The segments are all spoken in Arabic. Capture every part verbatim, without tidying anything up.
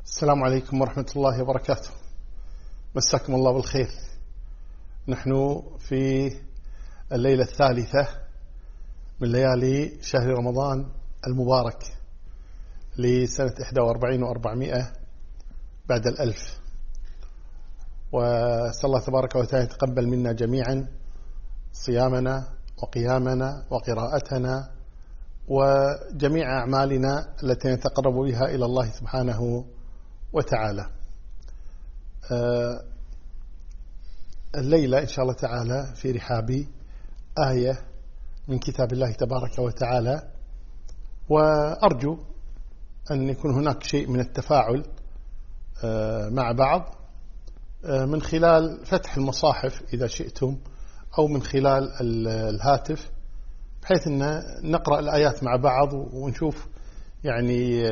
السلام عليكم ورحمة الله وبركاته. مساكم الله بالخير. نحن في الليلة الثالثة من ليالي شهر رمضان المبارك لسنة إحدى وأربعين وأربعمائة بعد الألف، وأسأل الله تبارك وتعالى يتقبل منا جميعا صيامنا وقيامنا وقراءتنا وجميع أعمالنا التي نتقرب بها إلى الله سبحانه وتعالى. الليلة إن شاء الله تعالى في رحاب آية من كتاب الله تبارك وتعالى، وأرجو أن يكون هناك شيء من التفاعل مع بعض من خلال فتح المصاحف إذا شئتم، أو من خلال الهاتف، بحيث أن نقرأ الآيات مع بعض ونشوف يعني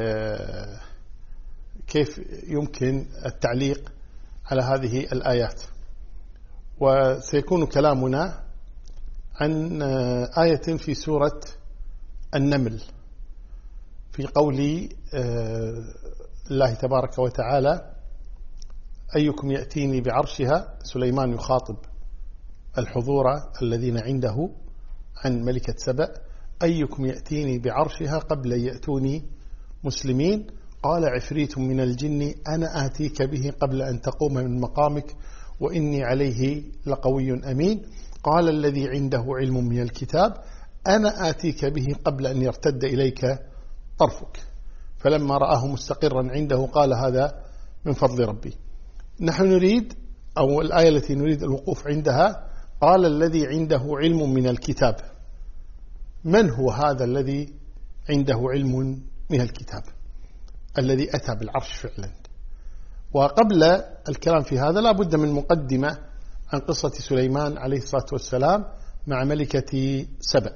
كيف يمكن التعليق على هذه الآيات. وسيكون كلامنا عن آية في سورة النمل في قول الله تبارك وتعالى: أيكم يأتيني بعرشها. سليمان يخاطب الحضور الذين عنده عن ملكة سبأ: أيكم يأتيني بعرشها قبل يأتوني مسلمين. قال عفريت من الجن أنا آتيك به قبل أن تقوم من مقامك وإني عليه لقوي أمين. قال الذي عنده علم من الكتاب أنا آتيك به قبل أن يرتد إليك طرفك. فلما رآه مستقرا عنده قال هذا من فضل ربي. نحن نريد، أو الآية التي نريد الوقوف عندها: قال الذي عنده علم من الكتاب. من هو هذا الذي عنده علم من الكتاب الذي أتى بالعرش فعلا؟ وقبل الكلام في هذا لا بد من مقدمة عن قصة سليمان عليه الصلاة والسلام مع ملكة سبأ.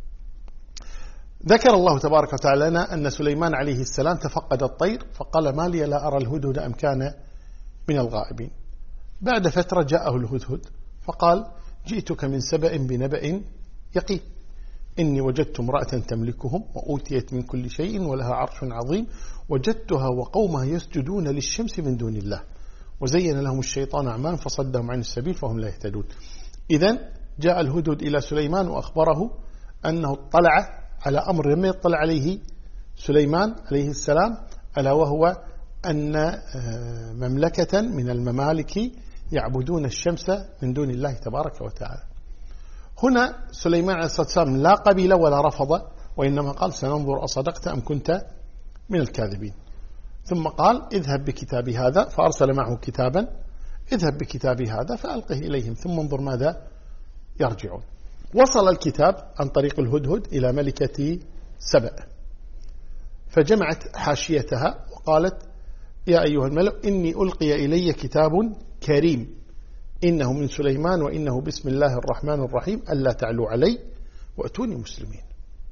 ذكر الله تبارك وتعالى لنا أن سليمان عليه السلام تفقد الطير فقال: ما لي لا أرى الهدهد أم كان من الغائبين. بعد فترة جاءه الهدهد فقال: جئتك من سبأ بنبأ يقين، إني وجدت امرأة تملكهم وأوتيت من كل شيء ولها عرش عظيم وجدتها وقومها يسجدون للشمس من دون الله وزين لهم الشيطان أعمالهم فصدهم عن السبيل فهم لا يهتدون. إذن جاء الهدهد إلى سليمان وأخبره أنه اطلع على أمر لم يطلع عليه سليمان عليه السلام، ألا وهو أن مملكة من الممالك يعبدون الشمس من دون الله تبارك وتعالى. هنا سليمان عليه الصلاة والسلام لا قبل ولا رفض، وإنما قال: سننظر أصدقت أم كنت من الكاذبين. ثم قال: اذهب بكتابي هذا، فأرسل معه كتابا: اذهب بكتابي هذا فألقه إليهم ثم انظر ماذا يرجعون. وصل الكتاب عن طريق الهدهد إلى ملكة سبأ، فجمعت حاشيتها وقالت: يا أيها الملأ إني ألقي إلي كتاب كريم إنه من سليمان وإنه بسم الله الرحمن الرحيم ألا تعلوا علي وأتوني مسلمين.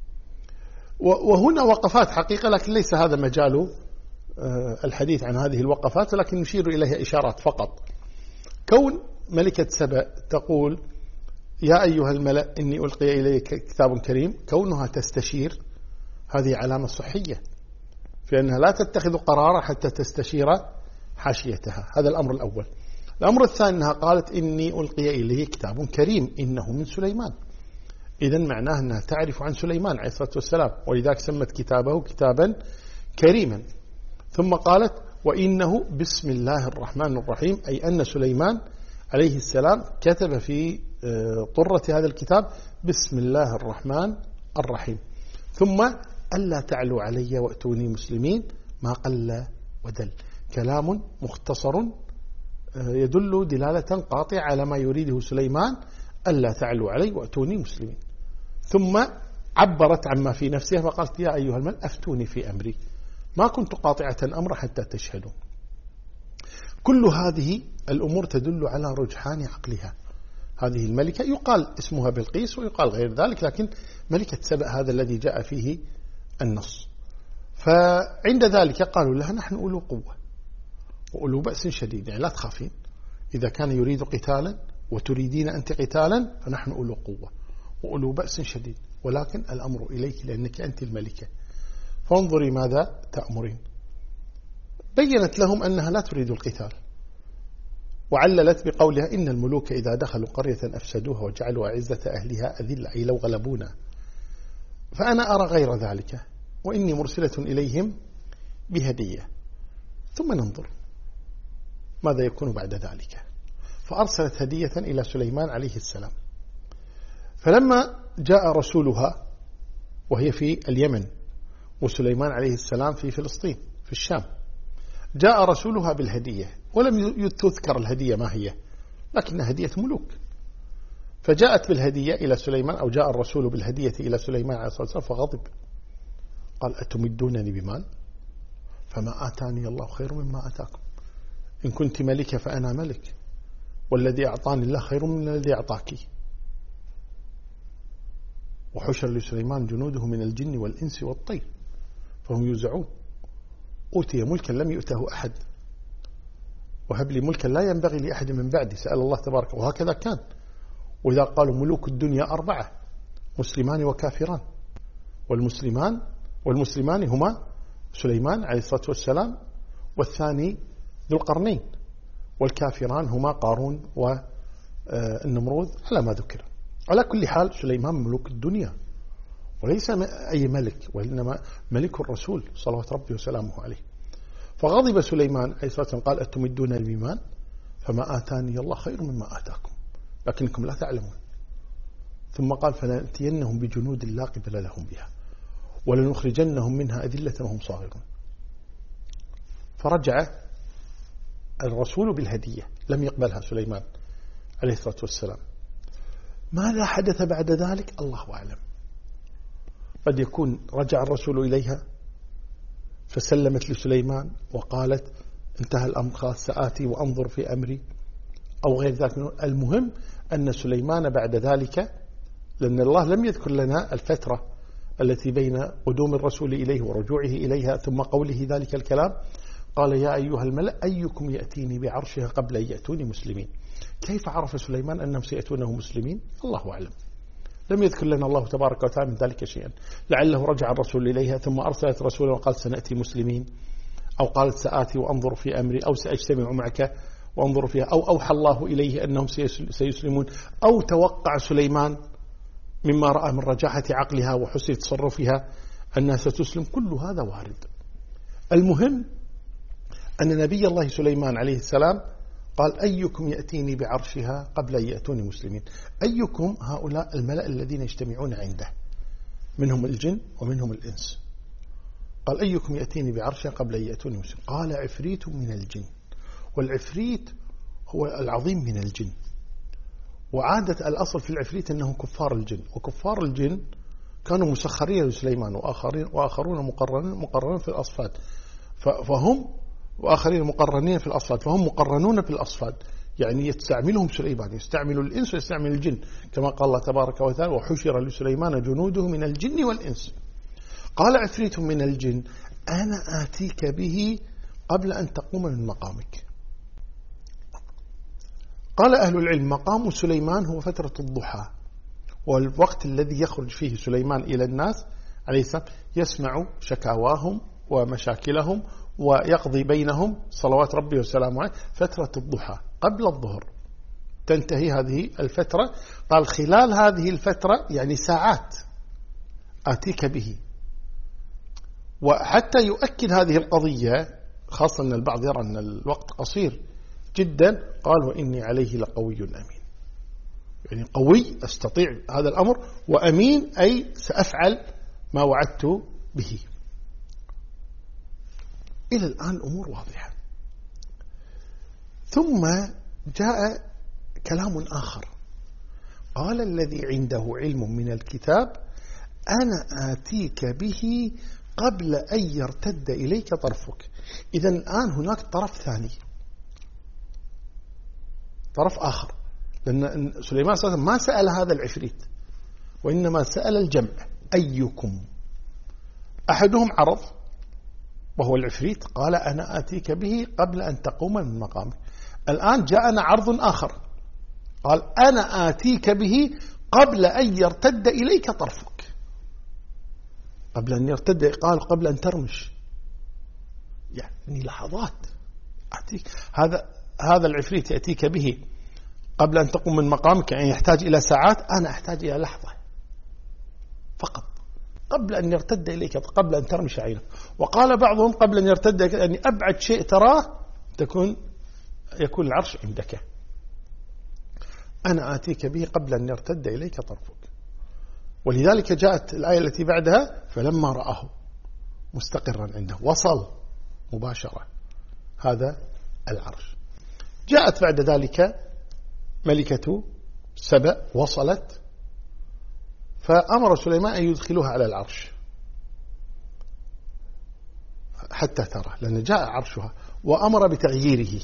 وهنا وقفات حقيقة، لكن ليس هذا مجال الحديث عن هذه الوقفات، لكن نشير إليها إشارات فقط. كون ملكة سبأ تقول: يا أيها الملأ إني ألقي إلي كتاب كريم، كونها تستشير هذه علامة صحية في أنها لا تتخذ قرارا حتى تستشير حاشيتها. هذا الأمر الأول. الأمر الثاني أنها قالت: إني ألقي إليه كتاب كريم إنه من سليمان. إذن معناه أنها تعرف عن سليمان عليه الصلاة والسلام، ولذلك سمت كتابه كتابا كريما. ثم قالت: وإنه بسم الله الرحمن الرحيم، أي أن سليمان عليه السلام كتب في طرة هذا الكتاب بسم الله الرحمن الرحيم. ثم ألا تعلوا علي وأتوني مسلمين، ما قل ودل. كلام مختصر يدل دلالة قاطعة على ما يريده سليمان: ألا تعلوا علي وأتوني مسلمين. ثم عبرت عما في نفسها فقالت: يا أيها الملأ أفتوني في أمري ما كنت قاطعة أمر حتى تشهدوا. كل هذه الأمور تدل على رجحان عقلها. هذه الملكة يقال اسمها بلقيس ويقال غير ذلك، لكن ملكة سبأ هذا الذي جاء فيه النص. فعند ذلك قالوا لها: نحن أولو قوة وأولو بأس شديد، يعني لا تخافين، إذا كان يريد قتالا وتريدين أنت قتالا فنحن أولو قوة وأولو بأس شديد، ولكن الأمر إليك لأنك أنت الملكة، فانظري ماذا تأمرين. بيّنت لهم أنها لا تريد القتال، وعللت بقولها إن الملوك إذا دخلوا قرية أفسدوها وجعلوا أعزة أهلها أذلة، أي لو غلبونا، فأنا أرى غير ذلك، وإني مرسلة إليهم بهدية ثم ننظر ماذا يكون بعد ذلك. فأرسلت هدية إلى سليمان عليه السلام. فلما جاء رسولها وهي في اليمن وسليمان عليه السلام في فلسطين في الشام، جاء رسولها بالهدية، ولم تذكر الهدية ما هي، لكنها هدية ملوك. فجاءت بالهدية إلى سليمان، أو جاء الرسول بالهدية إلى سليمان عليه الصلاة والسلام فغضب، قال أتمدونني بمال فما آتاني الله خير مما آتاكم، إن كنت ملكة فأنا ملك، والذي أعطاني الله خير من الذي أعطاك. وحشر لسليمان جنوده من الجن والإنس والطير فهم يوزعون، أوتي ملكا لم يؤته أحد، وهب لي ملكا لا ينبغي لأحد من بعدي، سأل الله تبارك. وهكذا كان. وإذا قالوا ملوك الدنيا أربعة، مسلمان وكافران، والمسلمان والمسلمان هما سليمان عليه الصلاة والسلام والثاني ذو القرنين، والكافران هما قارون والنمروذ على ما ذكر. على كل حال سليمان ملوك الدنيا وليس أي ملك، وإنما ملك الرسول صلوات ربي وسلامه عليه. فغضب سليمان عليه الصلاة والسلام قال أتمدون الميمان فما آتاني الله خير مما آتاكم لكنكم لا تعلمون. ثم قال فلنأتينهم بجنود لا قبل لهم بها ولنخرجنهم منها أذلة وهم صاغرون. فرجع الرسول بالهدية، لم يقبلها سليمان عليه الصلاة والسلام. ماذا حدث بعد ذلك الله أعلم. قد يكون رجع الرسول إليها فسلمت لسليمان وقالت انتهى الأمر خلاص سآتي وأنظر في أمري أو غير ذلك. المهم أن سليمان بعد ذلك، لأن الله لم يذكر لنا الفترة التي بين قدوم الرسول إليه ورجوعه إليها ثم قوله ذلك الكلام، قال يا أيها الملأ أيكم يأتيني بعرشها قبل أن يأتوني مسلمين. كيف عرف سليمان أنهم سيأتونه مسلمين؟ الله أعلم، لم يذكر لنا الله تبارك وتعالى من ذلك شيئا. لعله رجع الرسول إليها ثم أرسلت رسولا وقال سنأتي مسلمين، أو قالت سآتي وأنظر في أمري، أو سأجتمع معك وأنظر فيها، أو أوحى الله إليه أنهم سيسلمون، أو توقع سليمان مما رأى من رجاحة عقلها وحسن تصرفها أنها ستسلم. كل هذا وارد. المهم أن نبي الله سليمان عليه السلام قال أيكم يأتيني بعرشها قبل أن يأتوني مسلمين. أيكم هؤلاء الملأ الذين يجتمعون عنده، منهم الجن ومنهم الإنس. قال أيكم يأتيني بعرشها قبل أن يأتوني مسلمين. قال عفريت من الجن، والعفريت هو العظيم من الجن. وعادة الأصل في العفريت أنهم كفار الجن، وكفار الجن كانوا مسخرين لسليمان، وآخرين وآخرون مقرنين مقرنين في الأصفاد، فهم وآخرين مقرنين في الأصفاد، فهم مقرنون في الأصفاد، يعني يستعملهم سليمان، يستعمل الإنس ويستعمل الجن، كما قال الله تبارك وتعالى وحشر لسليمان جنوده من الجن والإنس. قال عفريت من الجن أنا آتيك به قبل أن تقوم من مقامك. قال أهل العلم مقام سليمان هو فترة الضحى، والوقت الذي يخرج فيه سليمان إلى الناس عليه السلام يسمع شكاواهم ومشاكلهم ويقضي بينهم صلوات ربي وسلامه عليه. فترة الضحى قبل الظهر تنتهي هذه الفترة. قال خلال هذه الفترة يعني ساعات آتيك به. وحتى يؤكد هذه القضية، خاصة أن البعض يرى أن الوقت قصير جدا، قال وإني عليه لقوي أمين، يعني قوي أستطيع هذا الأمر، وأمين أي سأفعل ما وعدت به. إلى الآن أمور واضحة. ثم جاء كلام آخر، قال الذي عنده علم من الكتاب أنا آتيك به قبل أن يرتد إليك طرفك. إذن الآن هناك طرف ثاني، طرف آخر، لأن سليمان صلى الله عليه وسلم ما سأل هذا العفريت، وإنما سأل الجمع أيكم. أحدهم عرض وهو العفريت، قال أنا آتيك به قبل أن تقوم من مقامك. الآن جاءنا عرض آخر، قال أنا آتيك به قبل أن يرتد إليك طرفك. قبل أن يرتد قال قبل أن ترمش، يعني لحظات أتيك هذا هذا العفريت يأتيك به قبل أن تقوم من مقامك، يعني يحتاج إلى ساعات، أنا أحتاج إلى لحظة فقط قبل أن يرتد إليك، قبل أن ترمش عينك. وقال بعضهم قبل أن يرتد، يعني أبعد شيء تراه تكون يكون العرش عندك. أنا آتيك به قبل أن يرتد إليك طرفك. ولذلك جاءت الآية التي بعدها فلما رآه مستقرا عنده وصل مباشرة هذا العرش. جاءت بعد ذلك ملكة سبأ وصلت فأمر سليمان أن يدخلوها على العرش حتى ترى، لأن جاء عرشها وأمر بتغييره.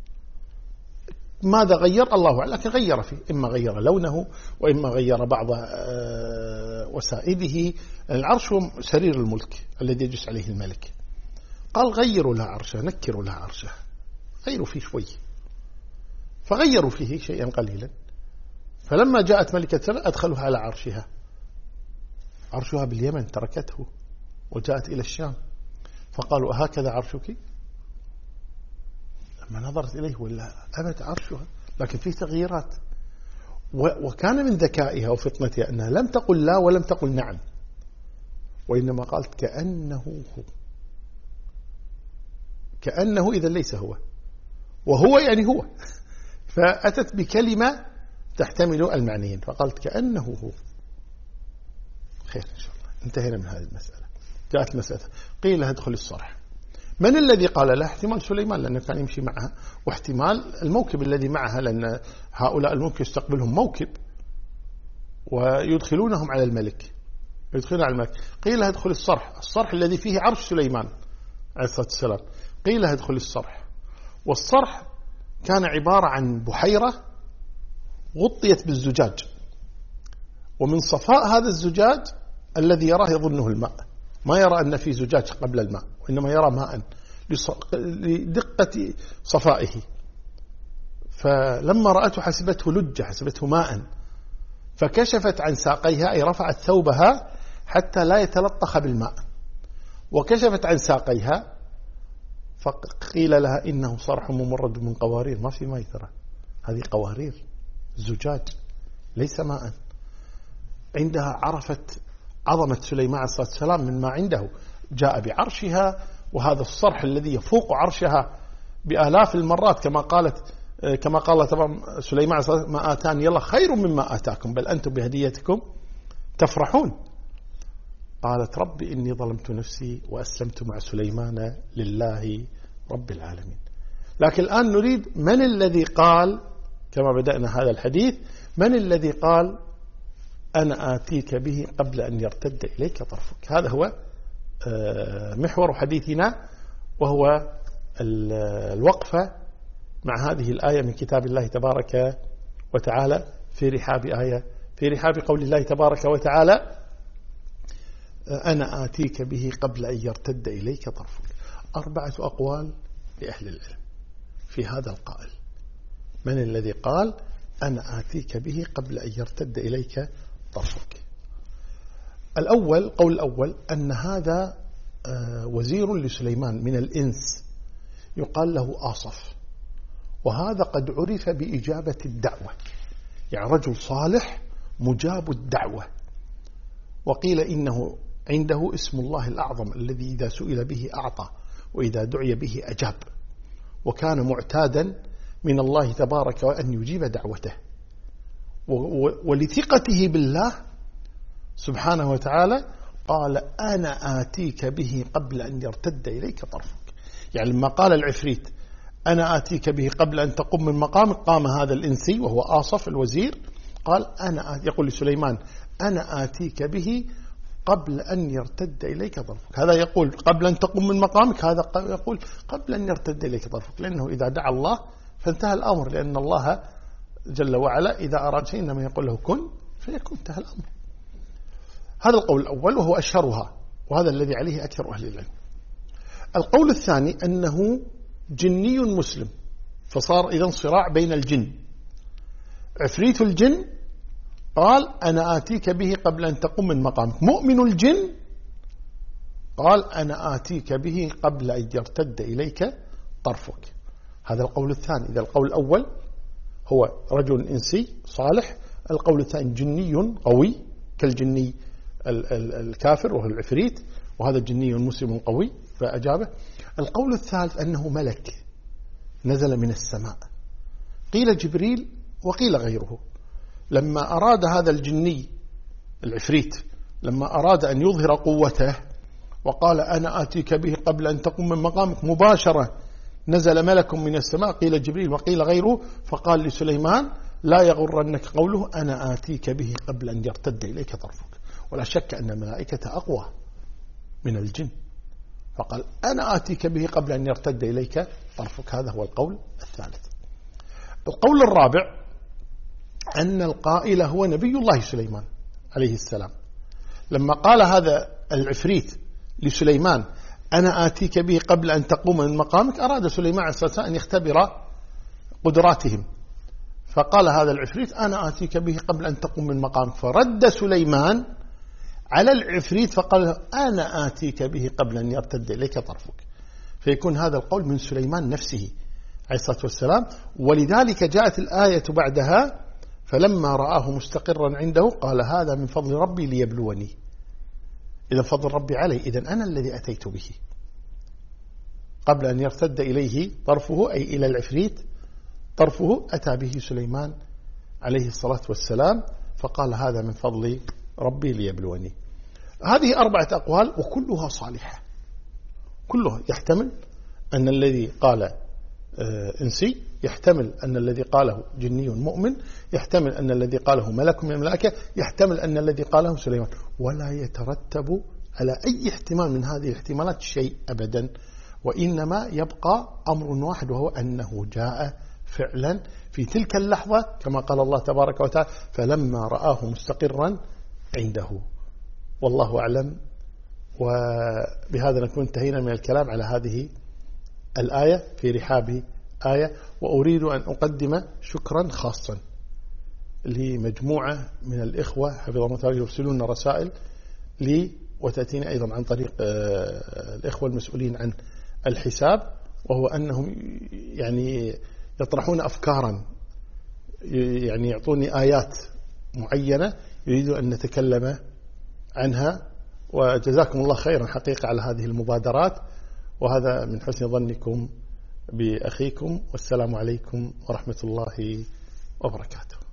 ماذا غير الله أعلم، لكن غير فيه، إما غير لونه وإما غير بعض وسائده. العرش هو سرير الملك الذي يجلس عليه الملك. قال غيروا لها عرشها، نكروا لها عرشها، غيروا فيه شوي، فغيروا فيه شيئا قليلا. فلما جاءت ملكة سبأ أدخلوها على عرشها. عرشها باليمن تركته وجاءت إلى الشام، فقالوا أهكذا عرشك؟ لما نظرت إليه ولا أبد عرشها، لكن فيه تغييرات. وكان من ذكائها وفطنتها أنها لم تقل لا ولم تقل نعم، وإنما قالت كأنه هو، كأنه إذا ليس هو، وهو يعني هو، فأتت بكلمة تحتمل المعنيين، فقالت كأنه هو. خير إن شاء الله، انتهينا من هذه المسألة. جاءت المسألة قيل لها ادخل الصرح. من الذي قال لها؟ احتمال سليمان لأنه كان يمشي معها، واحتمال الموكب الذي معها، لأن هؤلاء الملك يستقبلهم موكب ويدخلونهم على الملك، يدخلون على الملك. قيل لها ادخل الصرح، الصرح الذي فيه عرش سليمان عليه الصلاة والسلام. قيل لها ادخل الصرح. والصرح كان عبارة عن بحيرة غطيت بالزجاج، ومن صفاء هذا الزجاج الذي يراه يظنه الماء، ما يرى أن في زجاج قبل الماء، وإنما يرى ماء لدقة صفائه. فلما رأته حسبته لجة، حسبته ماء، فكشفت عن ساقيها، أي رفعت ثوبها حتى لا يتلطخ بالماء، وكشفت عن ساقيها. فقيل لها إنه صرح ممرد من قوارير، ما في ماء ترى، هذه قوارير زجاج ليس ماء. عندها عرفت عظمة سليمان عليه الصلاة والسلام من ما عنده، جاء بعرشها، وهذا الصرح الذي يفوق عرشها بآلاف المرات، كما قالت كما قال طبعا سليمان عليه الصلاة والسلام ما آتاني الله خير مما آتاكم بل أنتم بهديتكم تفرحون. قالت رب إني ظلمت نفسي وأسلمت مع سليمان لله رب العالمين. لكن الآن نريد من الذي قال، كما بدأنا هذا الحديث، من الذي قال أنا آتيك به قبل أن يرتد إليك طرفك؟ هذا هو محور حديثنا، وهو الوقفة مع هذه الآية من كتاب الله تبارك وتعالى في رحاب آية في رحاب قول الله تبارك وتعالى أنا آتيك به قبل أن يرتد إليك طرفك. أربعة أقوال لأهل العلم في هذا القائل. من الذي قال أنا آتيك به قبل أن يرتد إليك طرفك؟ الأول، قول الأول أن هذا وزير لسليمان من الإنس يقال له آصف، وهذا قد عرف بإجابة الدعوة، يعني رجل صالح مجاب الدعوة. وقيل إنه عنده اسم الله الأعظم الذي إذا سئل به أعطى وإذا دعي به أجاب، وكان معتادا من الله تبارك وأن يجيب دعوته. ولثقته بالله سبحانه وتعالى قال أنا آتيك به قبل أن يرتد إليك طرفك. يعني لما قال العفريت أنا آتيك به قبل أن تقوم من مقامك، قام هذا الإنسي وهو آصف الوزير قال أنا يقول لسليمان أنا آتيك به قبل أن يرتد إليك طرفك. هذا يقول قبل أن تقوم من مقامك، هذا يقول قبل أن يرتد إليك طرفك، لأنه إذا دعا الله فانتهى الأمر، لأن الله جل وعلا إذا أراد شيء إنما يقول له كن فيكون، انتهى الأمر. هذا القول الأول وهو أشهرها، وهذا الذي عليه أكثر أهل العلم. القول الثاني أنه جني مسلم، فصار إذن صراع بين الجن. عفريت الجن قال أنا آتيك به قبل أن تقوم من مقامك. مؤمن الجن قال أنا آتيك به قبل أن يرتد إليك طرفك. هذا القول الثاني. إذا القول الأول هو رجل إنسي صالح، القول الثاني جني قوي كالجني الكافر وهو العفريت، وهذا جني مسلم قوي فأجابه. القول الثالث أنه ملك نزل من السماء، قيل جبريل وقيل غيره. لما أراد هذا الجني العفريت لما أراد أن يظهر قوته وقال أنا آتيك به قبل أن تقوم من مقامك مباشرة، نزل ملك من السماء قيل جبريل وقيل غيره، فقال لسليمان لا يغرنك قوله أنا آتيك به قبل أن يرتد إليك طرفك. ولا شك أن الملائكة أقوى من الجن، فقال أنا آتيك به قبل أن يرتد إليك طرفك. هذا هو القول الثالث. القول الرابع أن القائل هو نبي الله سليمان عليه السلام. لما قال هذا العفريت لسليمان أنا آتيك به قبل أن تقوم من مقامك، أراد سليمان عليه السلام أن يختبر قدراتهم، فقال هذا العفريت أنا آتيك به قبل أن تقوم من مقامك، فرد سليمان على العفريت فقال أنا آتيك به قبل أن يرتد إليك طرفك. فيكون هذا القول من سليمان نفسه عليه الصلاة والسلام. ولذلك جاءت الآية بعدها فلما رآه مستقرا عنده قال هذا من فضل ربي ليبلوني. إذا فضل ربي علي، إذن أنا الذي أتيت به قبل أن يرتد إليه طرفه، أي إلى العفريت طرفه، أتى به سليمان عليه الصلاة والسلام فقال هذا من فضل ربي ليبلوني. هذه أربعة أقوال وكلها صالحة، كلها يحتمل أن الذي قال إنسي، يحتمل أن الذي قاله جني مؤمن، يحتمل أن الذي قاله ملك من الملائكة، يحتمل أن الذي قاله سليمان. ولا يترتب على أي احتمال من هذه الاحتمالات شيء أبدا، وإنما يبقى أمر واحد وهو أنه جاء فعلا في تلك اللحظة كما قال الله تبارك وتعالى فلما رآه مستقرا عنده. والله أعلم. وبهذا نكون انتهينا من الكلام على هذه الآية في رحاب آية. وأريد أن أقدم شكرا خاصا لمجموعة من الإخوة حفظهم الله يرسلون رسائل لي وتأتيني أيضا عن طريق الإخوة المسؤولين عن الحساب، وهو أنهم يعني يطرحون أفكارا، يعني يعطوني آيات معينة يريدون أن نتكلم عنها، وجزاكم الله خيرا حقيقة على هذه المبادرات. وهذا من حسن ظنكم بأخيكم، والسلام عليكم ورحمة الله وبركاته.